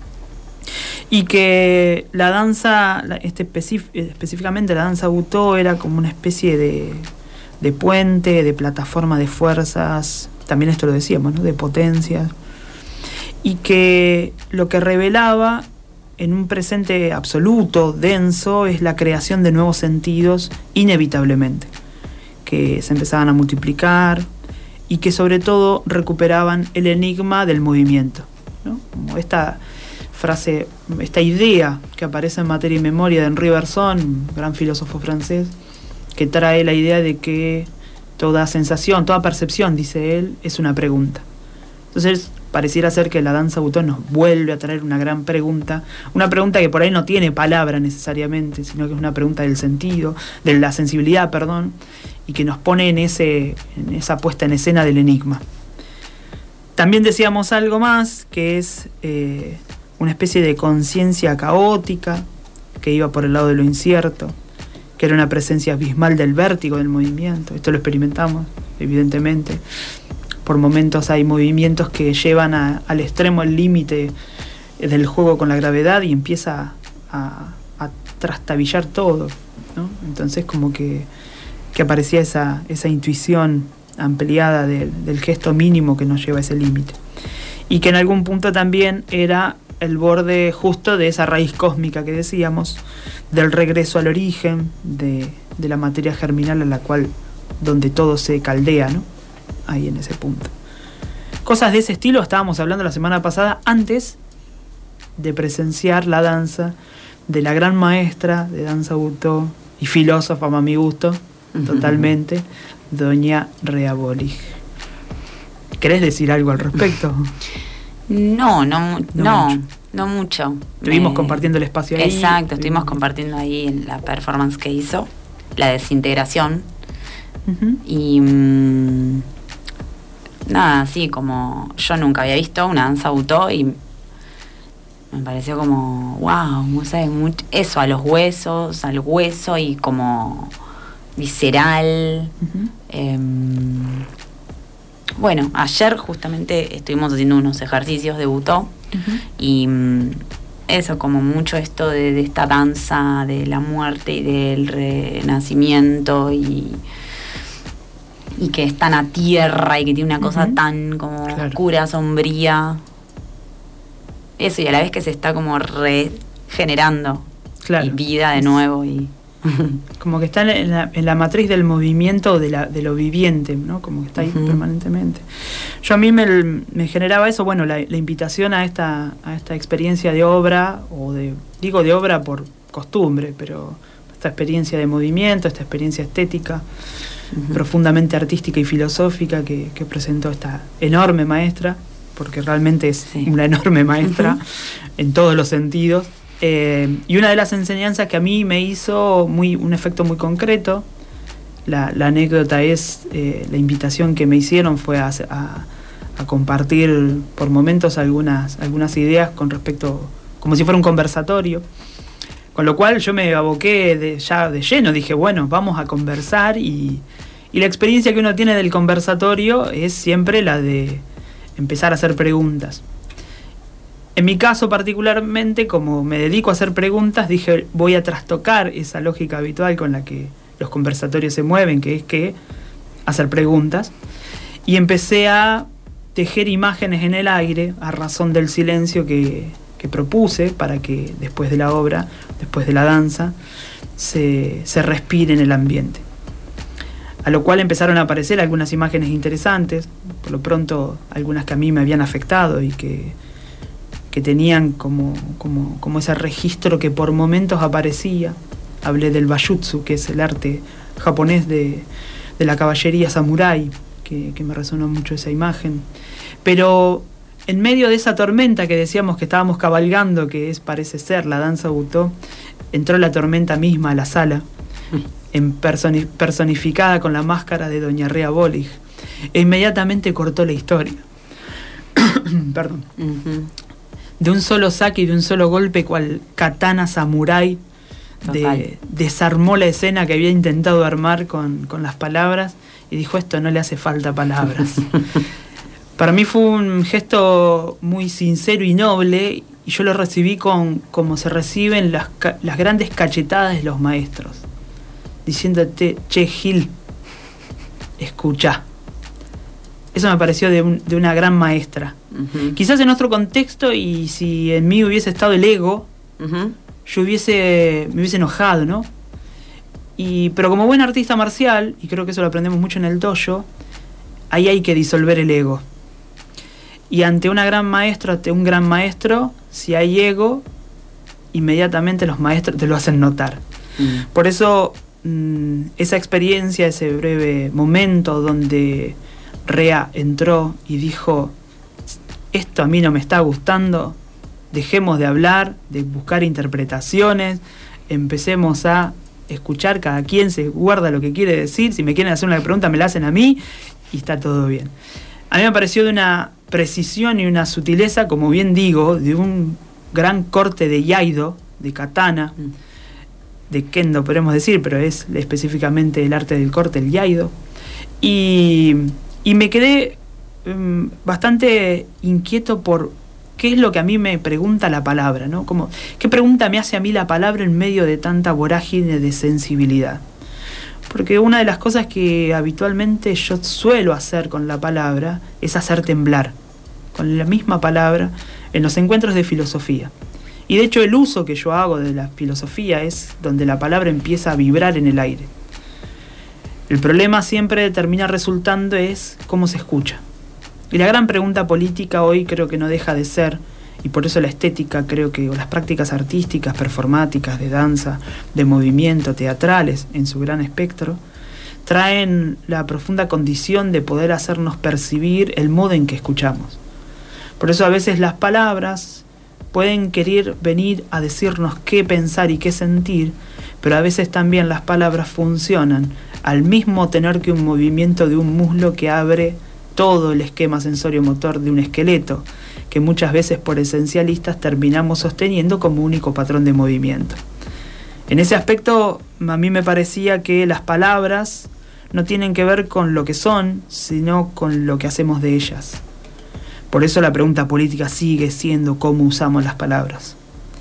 Y que la danza, este específ- específicamente la danza butó, era como una especie de, de puente, de plataforma de fuerzas, también esto lo decíamos, ¿no? De potencias, y que lo que revelaba en un presente absoluto, denso, es la creación de nuevos sentidos inevitablemente, que se empezaban a multiplicar y que sobre todo recuperaban el enigma del movimiento, ¿no? Como esta frase, esta idea que aparece en Materia y Memoria de Henri Bergson, un gran filósofo francés, que trae la idea de que toda sensación, toda percepción, dice él, es una pregunta. Entonces pareciera ser que la danza butó nos vuelve a traer una gran pregunta, una pregunta que por ahí no tiene palabra necesariamente, sino que es una pregunta del sentido, de la sensibilidad, perdón, y que nos pone en, ese, en esa puesta en escena del enigma. También decíamos algo más, que es eh, una especie de conciencia caótica que iba por el lado de lo incierto, que era una presencia abismal del vértigo del movimiento. Esto lo experimentamos, evidentemente. Por momentos hay movimientos que llevan a, al extremo el límite del juego con la gravedad y empieza a, a trastabillar todo, ¿no? Entonces como que, que aparecía esa, esa intuición ampliada de, del gesto mínimo que nos lleva a ese límite. Y que en algún punto también era el borde justo de esa raíz cósmica que decíamos, del regreso al origen, de, de la materia germinal a la cual, donde todo se caldea, ¿no? Ahí en ese punto. Cosas de ese estilo estábamos hablando la semana pasada, antes de presenciar la danza de la gran maestra de danza butó y filósofa a mi gusto, uh-huh. totalmente, doña Rea Bolig. ¿Querés decir algo al respecto? No, no, no, no mucho. No mucho. Estuvimos Me... compartiendo el espacio ahí. Exacto, estuvimos compartiendo ahí en la performance que hizo, la desintegración. Uh-huh. Y mmm, nada, sí, como yo nunca había visto una danza butó y me pareció como, wow, no sé, mucho, eso, a los huesos, al hueso y como visceral. Uh-huh. Eh, bueno, ayer justamente estuvimos haciendo unos ejercicios de butó uh-huh. y mmm, eso, como mucho esto de, de esta danza de la muerte y del renacimiento y y que es tan a tierra y que tiene una cosa uh-huh. tan como claro. oscura, sombría. Eso, y a la vez que se está como regenerando claro. y vida de nuevo. Y como que está en la, en la matriz del movimiento de, la, de lo viviente, ¿no? Como que está ahí uh-huh. permanentemente. Yo a mí me, me generaba eso, bueno, la, la invitación a esta, a esta experiencia de obra, o de digo de obra por costumbre, pero esta experiencia de movimiento, esta experiencia estética, uh-huh. profundamente artística y filosófica que, que presentó esta enorme maestra, porque realmente es sí. una enorme maestra uh-huh. en todos los sentidos. Eh, y una de las enseñanzas que a mí me hizo muy, un efecto muy concreto, la, la anécdota es, eh, la invitación que me hicieron fue a, a, a compartir por momentos algunas, algunas ideas con respecto, como si fuera un conversatorio. Con lo cual yo me aboqué de, ya de lleno, dije, bueno, vamos a conversar y, y la experiencia que uno tiene del conversatorio es siempre la de empezar a hacer preguntas. En mi caso particularmente, como me dedico a hacer preguntas, dije, voy a trastocar esa lógica habitual con la que los conversatorios se mueven, que es que hacer preguntas, y empecé a tejer imágenes en el aire a razón del silencio que, que propuse para que después de la obra, después de la danza, se, se respire en el ambiente. A lo cual empezaron a aparecer algunas imágenes interesantes, por lo pronto algunas que a mí me habían afectado y que, que tenían como, como, como ese registro que por momentos aparecía. Hablé del Bashutsu, que es el arte japonés de, de la caballería samurái, que, que me resonó mucho esa imagen. Pero en medio de esa tormenta que decíamos que estábamos cabalgando, que es, parece ser, la danza Butó, entró la tormenta misma a la sala, en personi- personificada con la máscara de Doña Rea Bolig, e inmediatamente cortó la historia. Perdón. Uh-huh. De un solo saque y de un solo golpe, cual katana samurái, de, desarmó la escena que había intentado armar con, con las palabras y dijo, esto no le hace falta palabras. Para mí fue un gesto muy sincero y noble, y yo lo recibí con como se reciben las, las grandes cachetadas de los maestros, diciéndote, che Gil, escuchá. Eso me pareció de, un, de una gran maestra. Uh-huh. Quizás en otro contexto, y si en mí hubiese estado el ego, uh-huh. yo hubiese me hubiese enojado, ¿no? Y, pero como buen artista marcial, y creo que eso lo aprendemos mucho en el dojo, ahí hay que disolver el ego. Y ante una gran maestra, ante un gran maestro, si hay ego, inmediatamente los maestros te lo hacen notar. Mm. Por eso, mmm, esa experiencia, ese breve momento donde Rea entró y dijo, esto a mí no me está gustando, dejemos de hablar, de buscar interpretaciones, empecemos a escuchar, cada quien se guarda lo que quiere decir, si me quieren hacer una pregunta me la hacen a mí y está todo bien. A mí me pareció de una precisión y una sutileza, como bien digo, de un gran corte de yaido, de katana, de kendo podemos decir, pero es específicamente el arte del corte, el yaido, y, y me quedé um, bastante inquieto por qué es lo que a mí me pregunta la palabra, ¿no? Como, ¿qué pregunta me hace a mí la palabra en medio de tanta vorágine de sensibilidad? Porque una de las cosas que habitualmente yo suelo hacer con la palabra es hacer temblar, con la misma palabra, en los encuentros de filosofía. Y de hecho el uso que yo hago de la filosofía es donde la palabra empieza a vibrar en el aire. El problema siempre termina resultando es cómo se escucha. Y la gran pregunta política hoy creo que no deja de ser, y por eso la estética creo que, o las prácticas artísticas, performáticas, de danza, de movimiento, teatrales, en su gran espectro, traen la profunda condición de poder hacernos percibir el modo en que escuchamos. Por eso a veces las palabras pueden querer venir a decirnos qué pensar y qué sentir, pero a veces también las palabras funcionan al mismo tener que un movimiento de un muslo que abre todo el esquema sensorio-motor de un esqueleto, que muchas veces por esencialistas terminamos sosteniendo como único patrón de movimiento. En ese aspecto, a mí me parecía que las palabras no tienen que ver con lo que son, sino con lo que hacemos de ellas. Por eso la pregunta política sigue siendo cómo usamos las palabras.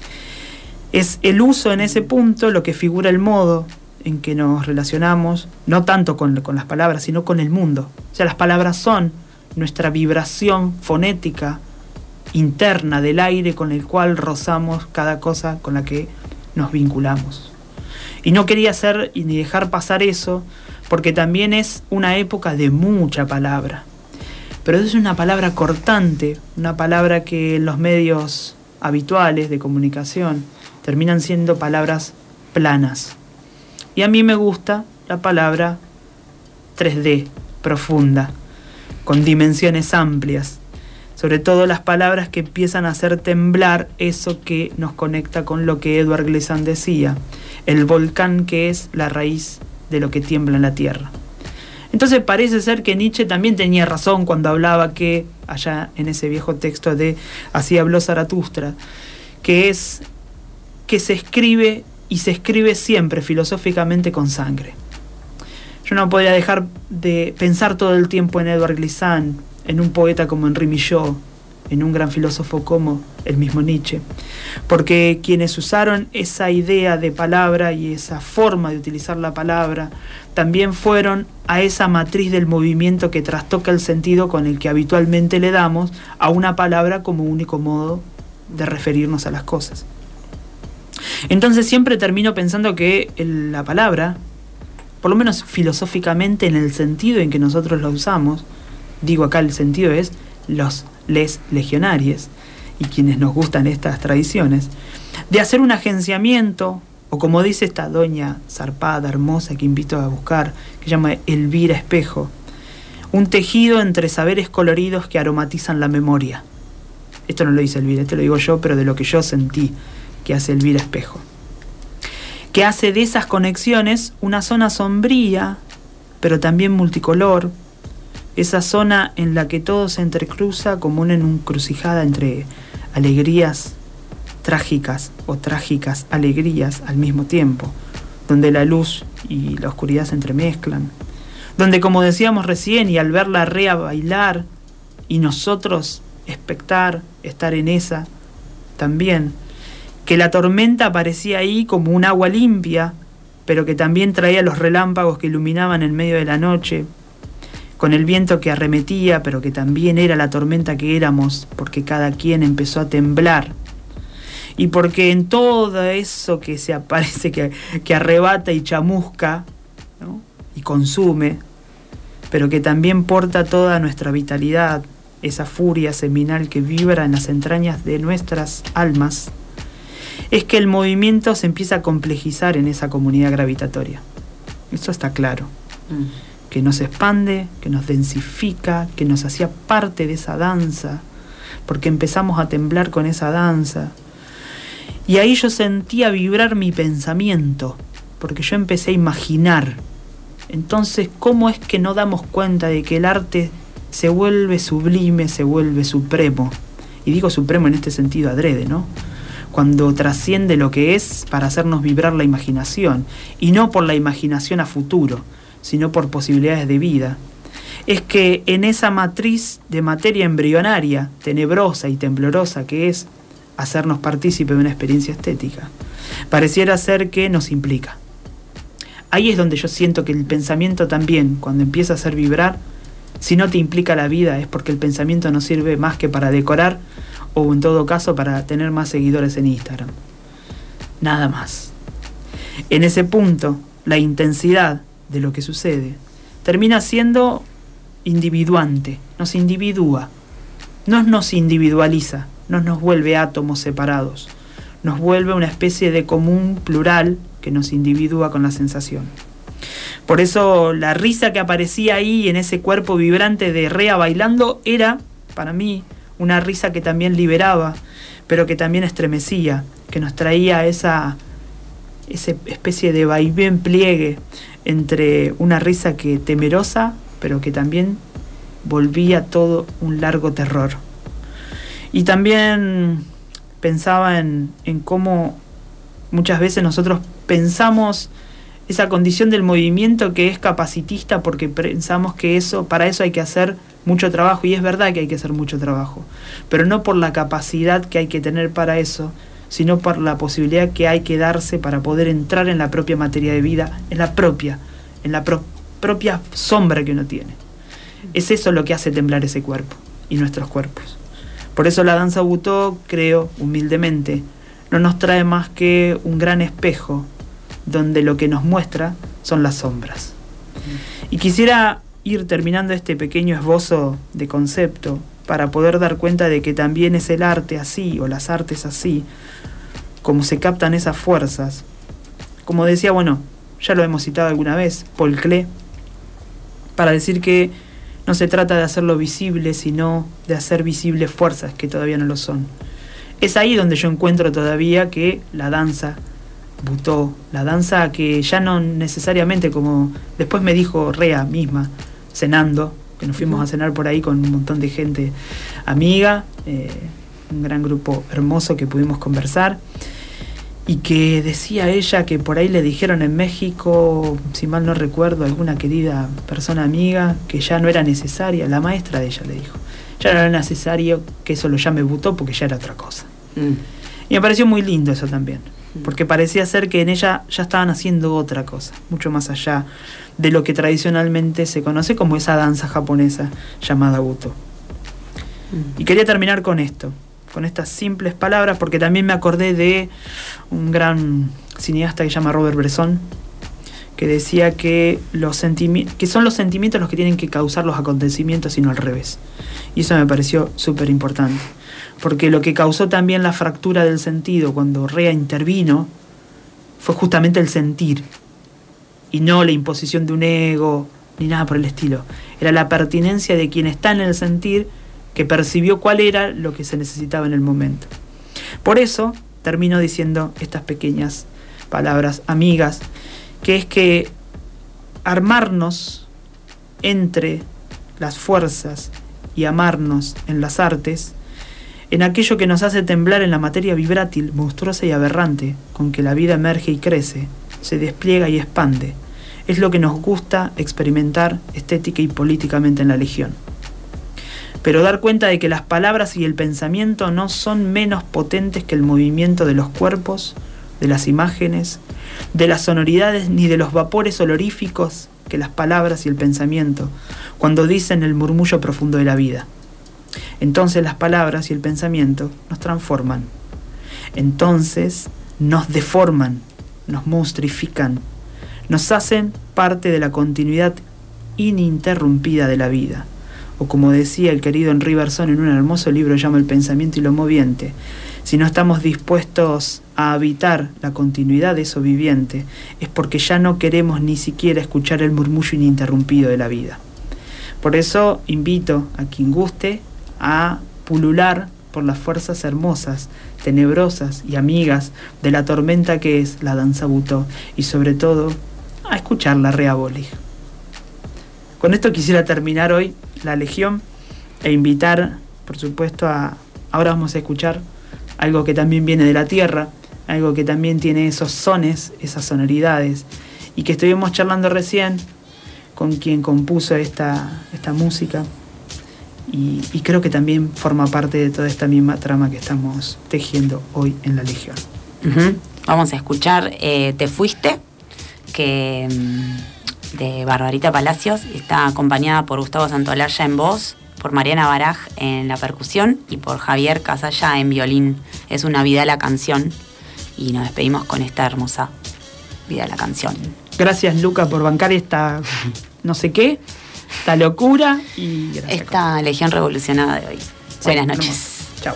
Es el uso en ese punto lo que figura el modo en que nos relacionamos, no tanto con, con las palabras, sino con el mundo. O sea, las palabras son nuestra vibración fonética interna del aire con el cual rozamos cada cosa con la que nos vinculamos. Y no quería hacer ni dejar pasar eso, porque también es una época de mucha palabra. Pero es una palabra cortante, una palabra que en los medios habituales de comunicación terminan siendo palabras planas. Y a mí me gusta la palabra tres D, profunda, con dimensiones amplias. Sobre todo las palabras que empiezan a hacer temblar eso que nos conecta con lo que Edward Glissant decía, el volcán que es la raíz de lo que tiembla en la tierra. Entonces parece ser que Nietzsche también tenía razón cuando hablaba que, allá en ese viejo texto de Así habló Zaratustra, que es que se escribe y se escribe siempre filosóficamente con sangre. Yo no podía dejar de pensar todo el tiempo en Edward Glissant, en un poeta como Henri Millot, en un gran filósofo como el mismo Nietzsche, porque quienes usaron esa idea de palabra y esa forma de utilizar la palabra también fueron a esa matriz del movimiento que trastoca el sentido con el que habitualmente le damos a una palabra como único modo de referirnos a las cosas. Entonces siempre termino pensando que el, la palabra, por lo menos filosóficamente en el sentido en que nosotros la usamos, digo acá el sentido es los les legionarios y quienes nos gustan estas tradiciones, de hacer un agenciamiento, o como dice esta doña zarpada, hermosa, que invito a buscar, que se llama Elvira Espejo, un tejido entre saberes coloridos que aromatizan la memoria. Esto no lo dice Elvira, esto lo digo yo, pero de lo que yo sentí que hace Elvira Espejo, que hace de esas conexiones una zona sombría, pero también multicolor, esa zona en la que todo se entrecruza como una encrucijada entre alegrías trágicas o trágicas alegrías al mismo tiempo, donde la luz y la oscuridad se entremezclan, donde, como decíamos recién, y al ver la rea bailar y nosotros expectar, estar en esa también, que la tormenta aparecía ahí como un agua limpia, pero que también traía los relámpagos que iluminaban en medio de la noche, con el viento que arremetía, pero que también era la tormenta que éramos, porque cada quien empezó a temblar. Y porque en todo eso que se aparece, que, que arrebata y chamusca, ¿no? Y consume, pero que también porta toda nuestra vitalidad, esa furia seminal que vibra en las entrañas de nuestras almas, es que el movimiento se empieza a complejizar en esa comunidad gravitatoria. Eso está claro. Mm. Que nos expande, que nos densifica, que nos hacía parte de esa danza, porque empezamos a temblar con esa danza. Y ahí yo sentía vibrar mi pensamiento, porque yo empecé a imaginar. Entonces, ¿cómo es que no damos cuenta de que el arte se vuelve sublime, se vuelve supremo? Y digo supremo en este sentido adrede, ¿no? Cuando trasciende lo que es para hacernos vibrar la imaginación, y no por la imaginación a futuro, sino por posibilidades de vida, es que en esa matriz de materia embrionaria, tenebrosa y temblorosa que es hacernos partícipe de una experiencia estética, pareciera ser que nos implica. Ahí es donde yo siento que el pensamiento también, cuando empieza a hacer vibrar, si no te implica la vida, es porque el pensamiento no sirve más que para decorar, o en todo caso para tener más seguidores en Instagram. Nada más. En ese punto, la intensidad de lo que sucede termina siendo individuante, nos individúa, no nos individualiza, no nos vuelve átomos separados, nos vuelve una especie de común plural que nos individúa con la sensación. Por eso la risa que aparecía ahí en ese cuerpo vibrante de Rea bailando era, para mí, una risa que también liberaba, pero que también estremecía, que nos traía esa, esa especie de vaivén pliegue entre una risa que temerosa, pero que también volvía todo un largo terror. Y también pensaba en, en cómo muchas veces nosotros pensamos esa condición del movimiento que es capacitista, porque pensamos que eso, para eso hay que hacer mucho trabajo, y es verdad que hay que hacer mucho trabajo, pero no por la capacidad que hay que tener para eso, sino por la posibilidad que hay que darse para poder entrar en la propia materia de vida, en la propia, en la pro- propia sombra que uno tiene. Es eso lo que hace temblar ese cuerpo y nuestros cuerpos. Por eso la danza butó, creo, humildemente, no nos trae más que un gran espejo donde lo que nos muestra son las sombras. Y quisiera ir terminando este pequeño esbozo de concepto para poder dar cuenta de que también es el arte así, o las artes así, como se captan esas fuerzas. Como decía, bueno, ya lo hemos citado alguna vez, Paul Klee, para decir que no se trata de hacerlo visible, sino de hacer visibles fuerzas que todavía no lo son. Es ahí donde yo encuentro todavía que la danza butó, la danza que ya no necesariamente, como después me dijo Rea misma, cenando, que nos fuimos a cenar por ahí con un montón de gente amiga, eh, un gran grupo hermoso que pudimos conversar, y que decía ella que por ahí le dijeron en México, si mal no recuerdo, alguna querida persona amiga, que ya no era necesaria, la maestra de ella le dijo, ya no era necesario que eso lo llame Butó porque ya era otra cosa. Mm. Y me pareció muy lindo eso también, porque parecía ser que en ella ya estaban haciendo otra cosa, mucho más allá de lo que tradicionalmente se conoce como esa danza japonesa llamada Butó. Mm. Y quería terminar con esto, con estas simples palabras, porque también me acordé de un gran cineasta que se llama Robert Bresson, que decía que, los sentimi- que son los sentimientos los que tienen que causar los acontecimientos y no al revés. Y eso me pareció súper importante, porque lo que causó también la fractura del sentido cuando Rea intervino fue justamente el sentir, y no la imposición de un ego, ni nada por el estilo. Era la pertinencia de quien está en el sentir, que percibió cuál era lo que se necesitaba en el momento. Por eso termino diciendo estas pequeñas palabras amigas, que es que armarnos entre las fuerzas y amarnos en las artes, en aquello que nos hace temblar en la materia vibrátil, monstruosa y aberrante, con que la vida emerge y crece, se despliega y expande, es lo que nos gusta experimentar estética y políticamente en la Legión. Pero dar cuenta de que las palabras y el pensamiento no son menos potentes que el movimiento de los cuerpos, de las imágenes, de las sonoridades ni de los vapores oloríficos que las palabras y el pensamiento, cuando dicen el murmullo profundo de la vida. Entonces las palabras y el pensamiento nos transforman. Entonces nos deforman, nos monstrifican, nos hacen parte de la continuidad ininterrumpida de la vida. O como decía el querido Henri Bergson en un hermoso libro llamado El pensamiento y lo moviente, si no estamos dispuestos a habitar la continuidad de eso viviente, es porque ya no queremos ni siquiera escuchar el murmullo ininterrumpido de la vida. Por eso invito a quien guste a pulular por las fuerzas hermosas, tenebrosas y amigas de la tormenta que es la danza Butó, y sobre todo a escuchar la Rea Bolig. Con esto quisiera terminar hoy la Legión e invitar, por supuesto, a... Ahora vamos a escuchar algo que también viene de la tierra, algo que también tiene esos sones, esas sonoridades, y que estuvimos charlando recién con quien compuso esta, esta música, y, y creo que también forma parte de toda esta misma trama que estamos tejiendo hoy en la Legión. Uh-huh. Vamos a escuchar eh, Te Fuiste, que... de Barbarita Palacios, está acompañada por Gustavo Santolaya en voz, por Mariana Baraj en la percusión y por Javier Casalla en violín. Es una vida la canción y nos despedimos con esta hermosa vida la canción. Gracias, Luca, por bancar esta no sé qué, esta locura y gracias, esta Legión revolucionada de hoy. Sí, buenas noches. Chao.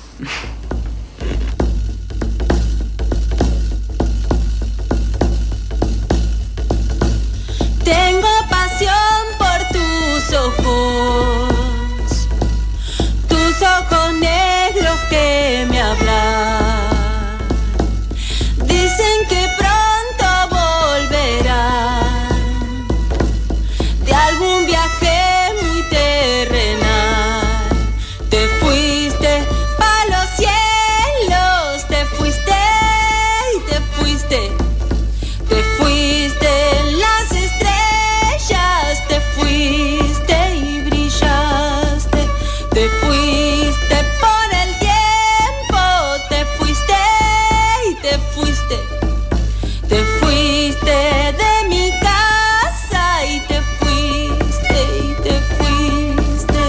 Tengo pasión por tus ojos, tus ojos negros que me hablan. Dicen que pronto volverán de algún viaje muy terrenal. Te fuiste pa' los cielos, te fuiste y te fuiste, te fuiste en las estrellas, te fuiste y brillaste, te fuiste por el tiempo, te fuiste y te fuiste, te fuiste de mi casa y te fuiste y te fuiste.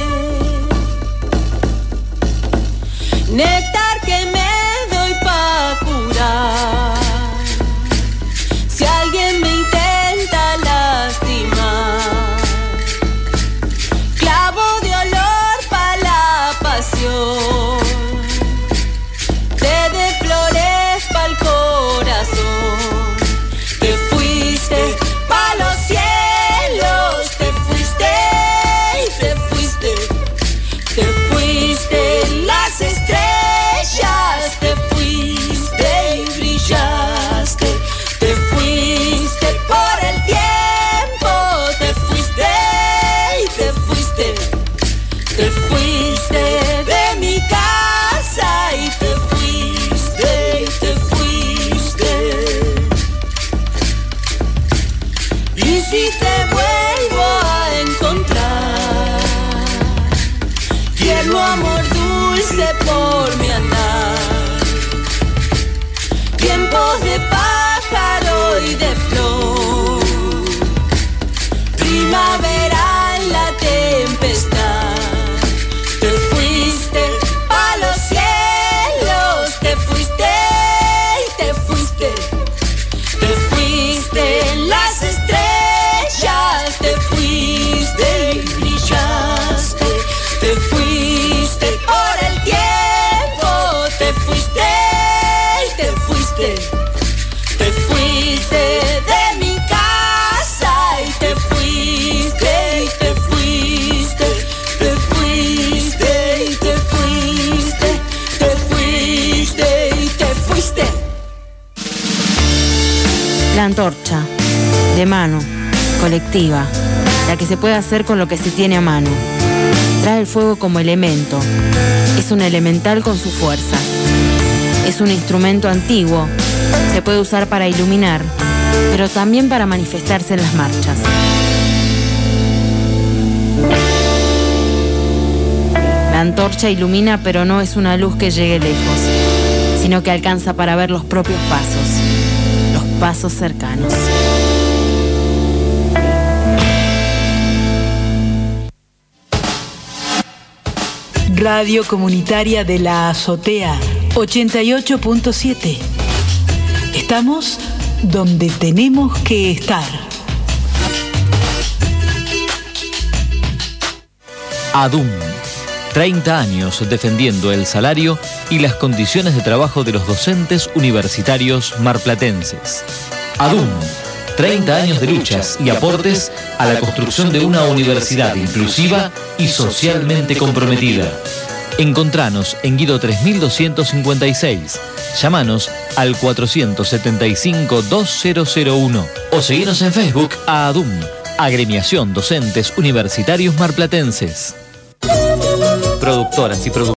Néctar que me doy pa' curar si alguien me intenta lastimar, clavo de olor pa' la pasión, té de flores pa'l corazón. Te fuiste pa' los cielos, te fuiste y te fuiste, te fuiste en las estrellas, te fuiste y brillaste, te fuiste por el tiempo, te fuiste y te fuiste, te fuiste de mi casa y te fuiste y te fuiste. Y si te vuelvo a encontrar, quiero amor dulce por mi andar. Tiempos de pájaro y de flor, primavera en la tempestad. Te fuiste a los cielos, te fuiste y te fuiste. Te fuiste en las estrellas, te fuiste y brillaste. Te fuiste por el tiempo, te fuiste y te fuiste. Te fuiste de mi casa y te fuiste y te fuiste. Te fuiste y te fuiste. Te fuiste y te fuiste. La antorcha, de mano, colectiva, la que se puede hacer con lo que se tiene a mano. Trae el fuego como elemento, es un elemental con su fuerza. Es un instrumento antiguo, se puede usar para iluminar, pero también para manifestarse en las marchas. La antorcha ilumina, pero no es una luz que llegue lejos, sino que alcanza para ver los propios pasos, los pasos cercanos. Radio Comunitaria de la Azotea, ochenta y ocho punto siete. Estamos donde tenemos que estar. ADUM. treinta años defendiendo el salario y las condiciones de trabajo de los docentes universitarios marplatenses. ADUM. treinta años de luchas y aportes a la construcción de una universidad inclusiva y socialmente comprometida. Encontranos en Guido tres mil doscientos cincuenta y seis. Llámanos al cuatrocientos setenta y cinco, veinte cero uno o seguinos en Facebook a ADUM, Agremiación Docentes Universitarios Marplatenses. Productoras y productores.